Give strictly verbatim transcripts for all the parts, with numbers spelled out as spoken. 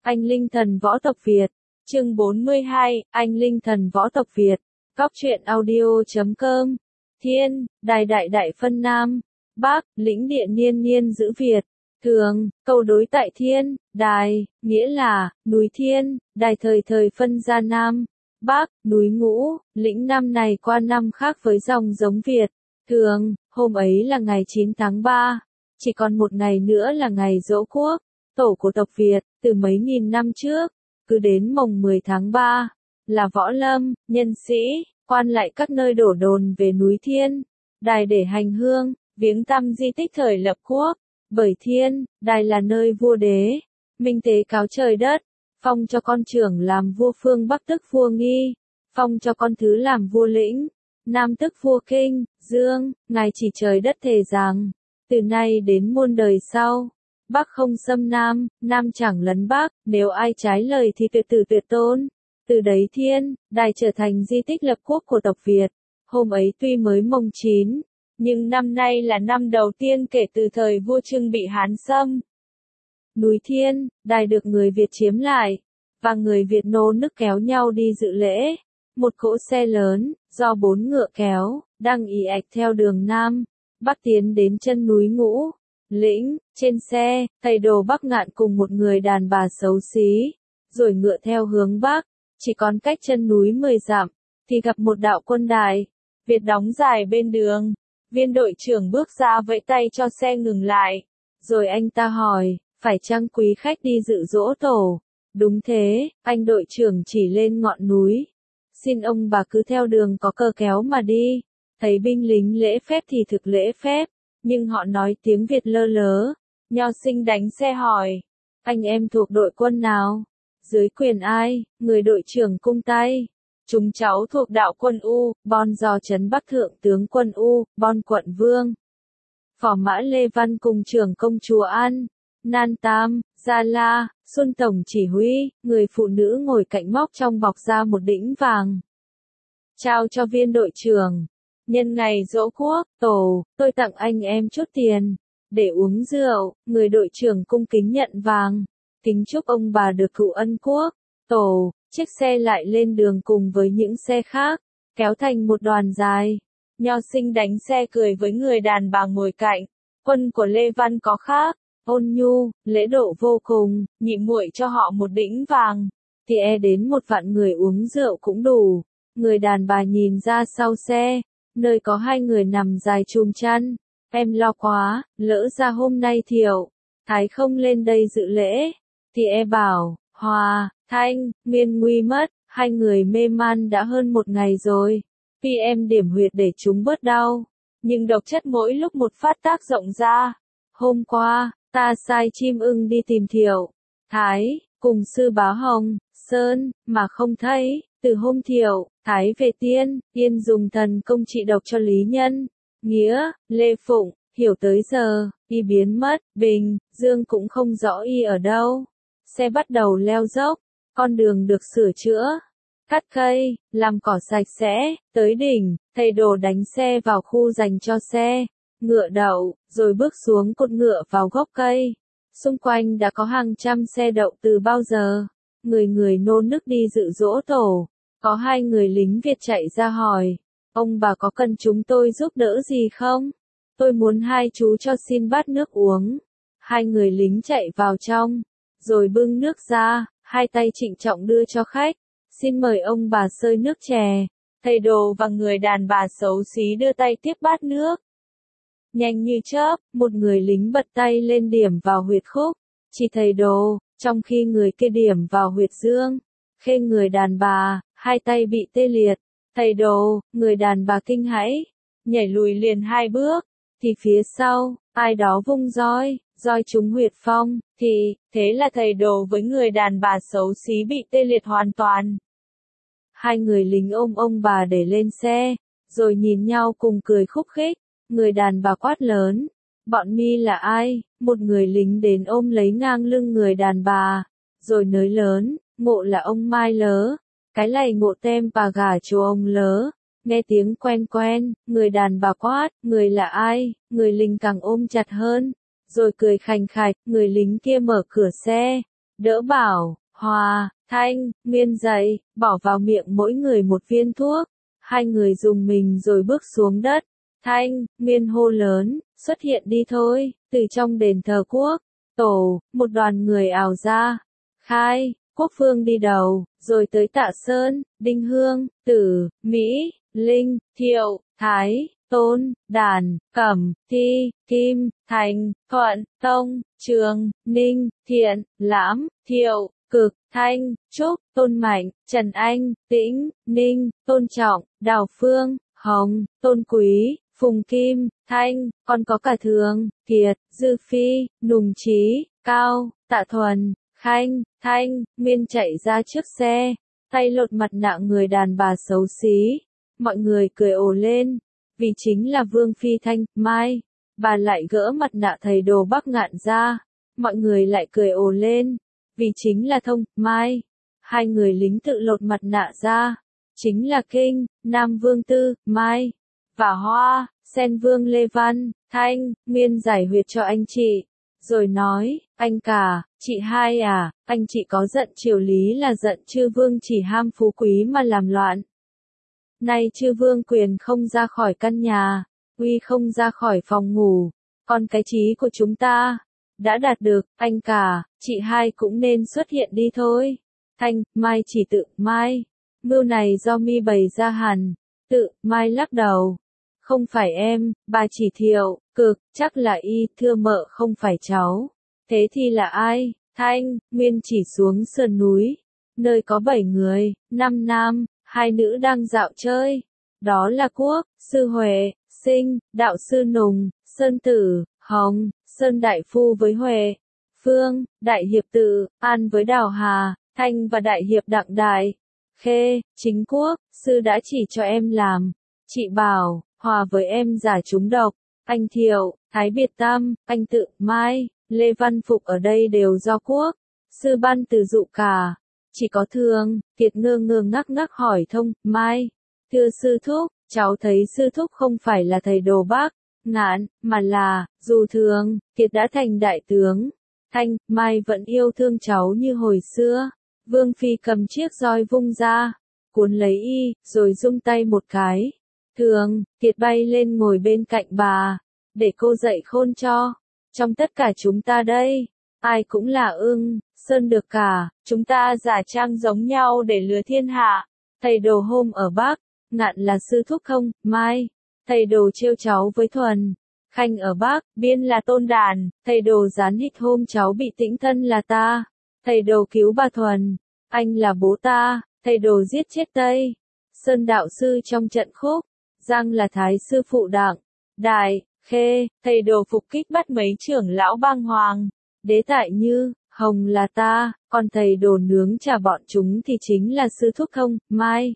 Anh Linh Thần Võ Tộc Việt. Chương bốn mươi hai, Anh Linh Thần Võ Tộc Việt. Góc truyện audio chấm com. Thiên, đài đại đại phân Nam, Bắc, lĩnh địa niên niên giữ Việt. Thường, câu đối tại thiên, đài, nghĩa là, núi thiên, đài thời thời phân ra Nam, Bắc, núi ngũ, lĩnh năm này qua năm khác với dòng giống Việt. Thường, hôm ấy là ngày chín tháng ba, chỉ còn một ngày nữa là ngày Giỗ Quốc, tổ của tộc Việt, từ mấy nghìn năm trước, cứ đến mồng mười tháng ba, là võ lâm, nhân sĩ, quan lại các nơi đổ đồn về núi thiên, đài để hành hương, viếng thăm di tích thời lập quốc, bởi thiên, đài là nơi vua đế, minh tế cáo trời đất, phong cho con trưởng làm vua phương Bắc tức vua Nghi, phong cho con thứ làm vua Lĩnh, Nam tức vua Kinh, Dương, ngài chỉ trời đất thề rằng, từ nay đến muôn đời sau, Bắc không xâm Nam, Nam chẳng lấn Bắc, nếu ai trái lời thì tuyệt tử tuyệt tôn. Từ đấy thiên, đài trở thành di tích lập quốc của tộc Việt. Hôm ấy tuy mới mồng chín, nhưng năm nay là năm đầu tiên kể từ thời vua Trưng bị Hán xâm. Núi thiên, đài được người Việt chiếm lại, và người Việt nô nức kéo nhau đi dự lễ. Một cỗ xe lớn, do bốn ngựa kéo, đang ì ạch theo đường Nam, Bắc tiến đến chân núi Ngũ, Lĩnh. Trên xe, thầy đồ Bắc Ngạn cùng một người đàn bà xấu xí, rồi ngựa theo hướng Bắc, chỉ còn cách chân núi mười dặm, thì gặp một đạo quân đài, Việt đóng dài bên đường. Viên đội trưởng bước ra vẫy tay cho xe ngừng lại, rồi anh ta hỏi, phải chăng quý khách đi dự giỗ tổ? Đúng thế, anh đội trưởng chỉ lên ngọn núi. Xin ông bà cứ theo đường có cờ kéo mà đi. Thấy binh lính lễ phép thì thực lễ phép, nhưng họ nói tiếng Việt lơ lớ. Nho sinh đánh xe hỏi, anh em thuộc đội quân nào? Dưới quyền ai? Người đội trưởng cung tay. Chúng cháu thuộc đạo quân U, Bon do trấn Bắc Thượng tướng quân U, Bon quận Vương. Phò mã Lê Văn cùng trưởng công chúa An, Nan Tam, Gia La, Xuân Tổng chỉ huy, người phụ nữ ngồi cạnh móc trong bọc ra một đĩnh vàng. Trao cho viên đội trưởng. Nhân ngày Giỗ Quốc, tổ, tôi tặng anh em chút tiền, để uống rượu, người đội trưởng cung kính nhận vàng. Kính chúc ông bà được thụ ân quốc, tổ. Chiếc xe lại lên đường cùng với những xe khác, kéo thành một đoàn dài. Nho sinh đánh xe cười với người đàn bà ngồi cạnh. Quân của Lê Văn có khác, ôn nhu, lễ độ vô cùng, nhị muội cho họ một đĩnh vàng, thì e đến một vạn người uống rượu cũng đủ. Người đàn bà nhìn ra sau xe, nơi có hai người nằm dài chùm chăn. Em lo quá, lỡ ra hôm nay Thiệu, Thái không lên đây dự lễ, thì e bảo, Hòa, Thanh, Miên nguy mất, hai người mê man đã hơn một ngày rồi. Vì em điểm huyệt để chúng bớt đau, nhưng độc chất mỗi lúc một phát tác rộng ra. Hôm qua, ta sai chim ưng đi tìm Thiệu, Thái, cùng sư bá Hồng, Sơn, mà không thấy. Từ hôm Thiệu, Thái về Tiên, Tiên dùng thần công trị độc cho Lý Nhân, Nghĩa, Lê Phụng, hiểu tới giờ, y biến mất, Bình, Dương cũng không rõ y ở đâu. Xe bắt đầu leo dốc, con đường được sửa chữa, cắt cây, làm cỏ sạch sẽ, tới đỉnh, thầy đồ đánh xe vào khu dành cho xe, ngựa đậu, rồi bước xuống cột ngựa vào gốc cây. Xung quanh đã có hàng trăm xe đậu từ bao giờ, người người nô nức đi dự giỗ tổ. Có hai người lính Việt chạy ra hỏi, ông bà có cần chúng tôi giúp đỡ gì không? Tôi muốn hai chú cho xin bát nước uống. Hai người lính chạy vào trong, rồi bưng nước ra, hai tay trịnh trọng đưa cho khách. Xin mời ông bà xơi nước chè. Thầy đồ và người đàn bà xấu xí đưa tay tiếp bát nước. Nhanh như chớp, một người lính bật tay lên điểm vào huyệt khúc, chỉ thầy đồ, trong khi người kia điểm vào huyệt dương. Khê người đàn bà, hai tay bị tê liệt. Thầy đồ, người đàn bà kinh hãi, nhảy lùi liền hai bước, thì phía sau, ai đó vung roi, roi trúng huyệt phong, thì, thế là thầy đồ với người đàn bà xấu xí bị tê liệt hoàn toàn. Hai người lính ôm ông bà để lên xe, rồi nhìn nhau cùng cười khúc khích. Người đàn bà quát lớn, bọn mi là ai? Một người lính đến ôm lấy ngang lưng người đàn bà, rồi nới lớn, ngộ là ông Mai Lớ, cái lầy ngộ tem bà gả cho ông Lớ. Nghe tiếng quen quen, người đàn bà quát, người là ai? Người lính càng ôm chặt hơn, rồi cười khành khạch. Người lính kia mở cửa xe, Đỡ Bảo, Hòa, Thanh, Nguyên dậy, bỏ vào miệng mỗi người một viên thuốc. Hai người dùng mình rồi bước xuống đất. Thanh, Nguyên hô lớn, xuất hiện đi thôi, từ trong đền thờ Quốc, Tổ, một đoàn người ào ra. Khai, Quốc Phương đi đầu, rồi tới Tạ Sơn, Đinh Hương, Tử, Mỹ, Linh, Thiệu, Thái, Tôn, Đàn, Cẩm, Thi, Kim, Thành, Thuận, Tông, Trường, Ninh, Thiện, Lãm, Thiệu, Cực, Thanh, Trúc, Tôn Mạnh, Trần Anh, Tĩnh, Ninh, Tôn Trọng, Đào Phương, Hồng, Tôn Quý, Phùng Kim, Thanh, còn có cả Thường, Kiệt, Dư Phi, Nùng Trí, Cao, Tạ Thuần, Khanh, Thanh, Miên chạy ra trước xe, tay lột mặt nạ người đàn bà xấu xí. Mọi người cười ồ lên, vì chính là Vương Phi Thanh, Mai. Bà lại gỡ mặt nạ thầy đồ Bắc Ngạn ra, mọi người lại cười ồ lên, vì chính là Thông, Mai. Hai người lính tự lột mặt nạ ra, chính là Kinh, Nam Vương Tư, Mai, và Hoa, Sen Vương Lê Văn, Thanh, Miên giải huyệt cho anh chị. Rồi nói, anh cả, chị hai à, anh chị có giận triều lý là giận chư vương chỉ ham phú quý mà làm loạn. Nay chư vương quyền không ra khỏi căn nhà, uy không ra khỏi phòng ngủ, còn cái chí của chúng ta đã đạt được, anh cả, chị hai cũng nên xuất hiện đi thôi. Thanh, Mai chỉ tự, Mai, mưu này do mi bày ra hẳn, tự, Mai lắc đầu. Không phải em, bà chỉ Thiệu, Cực, chắc là y, thưa mợ không phải cháu. Thế thì là ai? Thanh, Nguyên chỉ xuống sườn núi, nơi có bảy người, năm nam, hai nữ đang dạo chơi. Đó là Quốc, Sư Huệ, Sinh, Đạo Sư Nùng, Sơn Tử, Hồng, Sơn Đại Phu với Huệ, Phương, Đại Hiệp Tự, An với Đào Hà, Thanh và Đại Hiệp Đặng Đại, Khê, Chính Quốc, Sư đã chỉ cho em làm. Chị bảo, Hòa với em giả trúng độc, anh Thiệu, Thái Biệt Tam, anh Tự, Mai, Lê Văn Phục ở đây đều do Quốc, Sư ban từ dụ cả. Chỉ có Thường, Kiệt ngơ ngơ ngắc ngắc hỏi Thông, Mai, thưa Sư Thúc, cháu thấy Sư Thúc không phải là thầy đồ Bắc Ngạn, mà là, dù Thường, Kiệt đã thành đại tướng. Thanh, Mai vẫn yêu thương cháu như hồi xưa. Vương Phi cầm chiếc roi vung ra, cuốn lấy y, rồi rung tay một cái. Thường, Kiệt bay lên ngồi bên cạnh bà, để cô dạy khôn cho. Trong tất cả chúng ta đây, ai cũng là ưng, sơn được cả, chúng ta giả trang giống nhau để lừa thiên hạ. Thầy đồ hôm ở Bắc Ngạn là Sư Thúc không, Mai. Thầy đồ trêu cháu với Thuần. Khanh ở Bắc Biên là Tôn Đàn, thầy đồ gián hịch hôm cháu bị tĩnh thân là ta. Thầy đồ cứu bà Thuần, anh là bố ta, thầy đồ giết chết Tây. Sơn đạo sư trong trận khúc, Giang là Thái sư phụ Đặng, Đại, Khê, thầy đồ phục kích bắt mấy trưởng lão bang hoàng. Đế Tại Như, Hồng là ta, còn thầy đồ nướng trả bọn chúng thì chính là Sư Thúc không, Mai.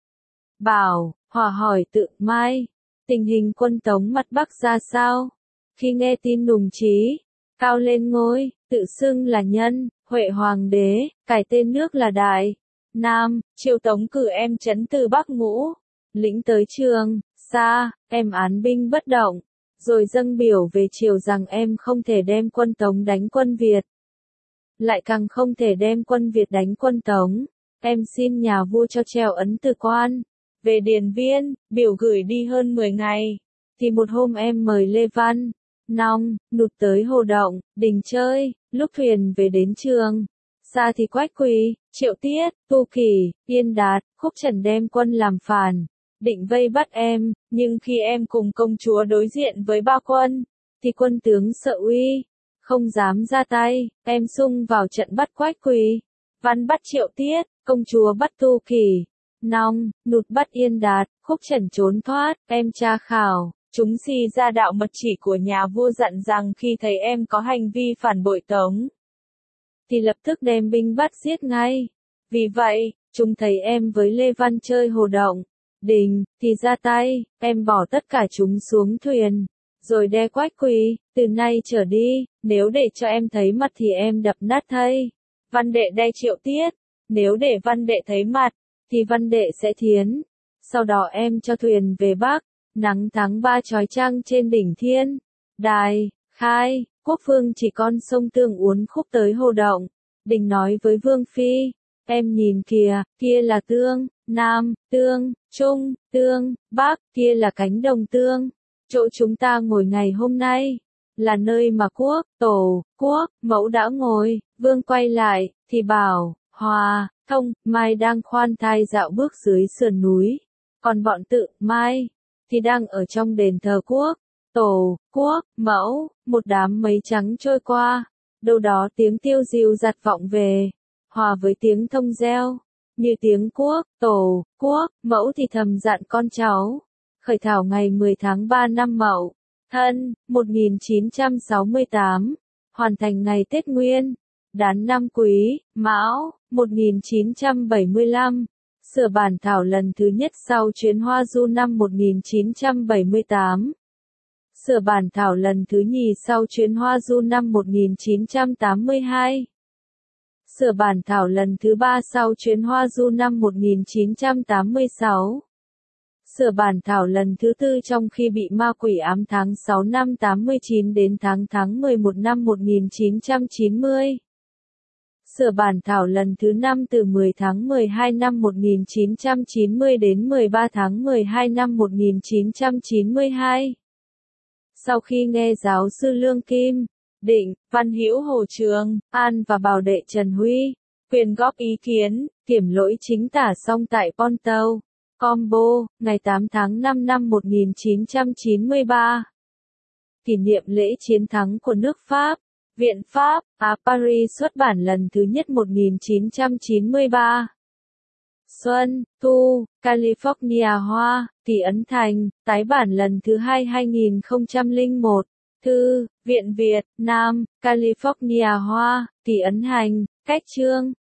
Bảo, Hòa hỏi Tự, Mai, tình hình quân Tống mặt Bắc ra sao? Khi nghe tin Nùng Trí cao lên ngôi, tự xưng là Nhân, Huệ Hoàng đế, cải tên nước là Đại Nam, triều Tống cử em trấn từ Bắc Ngũ, lĩnh tới Trường Sa, em án binh bất động, rồi dâng biểu về triều rằng em không thể đem quân Tống đánh quân Việt, lại càng không thể đem quân Việt đánh quân Tống. Em xin nhà vua cho treo ấn từ quan về Điền Viên, biểu gửi đi hơn mười ngày. Thì một hôm em mời Lê Văn, Nong, Nụt tới Hồ Động, Đình chơi. Lúc thuyền về đến Trường Sa thì Quách Quỳ, Triệu Tiết, Tu Kỳ, Yên Đạt, Khúc Trần đem quân làm phản, định vây bắt em, nhưng khi em cùng công chúa đối diện với ba quân, thì quân tướng sợ uy, không dám ra tay. Em xung vào trận bắt Quách Quỳ, Văn bắt Triệu Tiết, công chúa bắt Tu Kỳ, Nong, Nụt bắt Yên Đạt, Khúc Trần trốn thoát. Em tra khảo, chúng si ra đạo mật chỉ của nhà vua dặn rằng khi thấy em có hành vi phản bội Tống, thì lập tức đem binh bắt giết ngay. Vì vậy, chúng thấy em với Lê Văn chơi Hồ Động, Đình, thì ra tay. Em bỏ tất cả chúng xuống thuyền, rồi đe Quách Quỳ, từ nay trở đi, nếu để cho em thấy mặt thì em đập nát thây. Văn đệ đe Triệu Tiết, nếu để văn đệ thấy mặt, thì văn đệ sẽ thiến. Sau đó em cho thuyền về Bắc, nắng tháng ba chói chang trên đỉnh Thiên Đài, Khai, Quốc Phương chỉ con sông Tương uốn khúc tới Hồ Động. Đình nói với Vương Phi, em nhìn kìa, kia là tương, Nam, tương, Trung, tương, Bắc, kia là cánh đồng tương. Chỗ chúng ta ngồi ngày hôm nay, là nơi mà quốc, tổ, quốc, mẫu đã ngồi. Vương quay lại, thì bảo, Hòa, Thông, Mai đang khoan thai dạo bước dưới sườn núi. Còn bọn tự, Mai, thì đang ở trong đền thờ quốc, tổ, quốc, mẫu. Một đám mây trắng trôi qua, đâu đó tiếng tiêu dịu dặt vọng về, hòa với tiếng thông reo, như tiếng quốc, tổ, quốc, mẫu thì thầm dặn con cháu. Khởi thảo ngày mười tháng ba năm Mậu Thân, một nghìn chín trăm sáu mươi tám, hoàn thành ngày Tết Nguyên Đán năm Quý Mão, một nghìn chín trăm bảy mươi lăm, sửa bản thảo lần thứ nhất sau chuyến Hoa Du năm một nghìn chín trăm bảy mươi tám. Sửa bản thảo lần thứ nhì sau chuyến Hoa Du năm một nghìn chín trăm tám mươi hai. Sửa bản thảo lần thứ ba sau chuyến Hoa Du năm một nghìn chín trăm tám mươi sáu. Sửa bản thảo lần thứ tư trong khi bị ma quỷ ám tháng sáu năm tám mươi chín đến tháng tháng mười một năm một nghìn chín trăm chín mươi. Sửa bản thảo lần thứ năm từ mười tháng mười hai năm một nghìn chín trăm chín mươi đến mười ba tháng mười hai năm một nghìn chín trăm chín mươi hai. Sau khi nghe giáo sư Lương Kim, Định, Văn Hữu Hồ Trường, An và Bảo đệ Trần Huy quyên góp ý kiến, kiểm lỗi chính tả xong tại Ponto, Combo, ngày tám tháng năm năm một nghìn chín trăm chín mươi ba. Kỷ niệm lễ chiến thắng của nước Pháp, Viện Pháp, à Paris xuất bản lần thứ nhất một nghìn chín trăm chín mươi ba. Xuân, Thu, California Hoa, Tỷ Ấn Thành, tái bản lần thứ hai hai nghìn không trăm lẻ một. Thư, Viện Việt, Nam, California Hoa, Tỷ Ấn Hành, cách chương.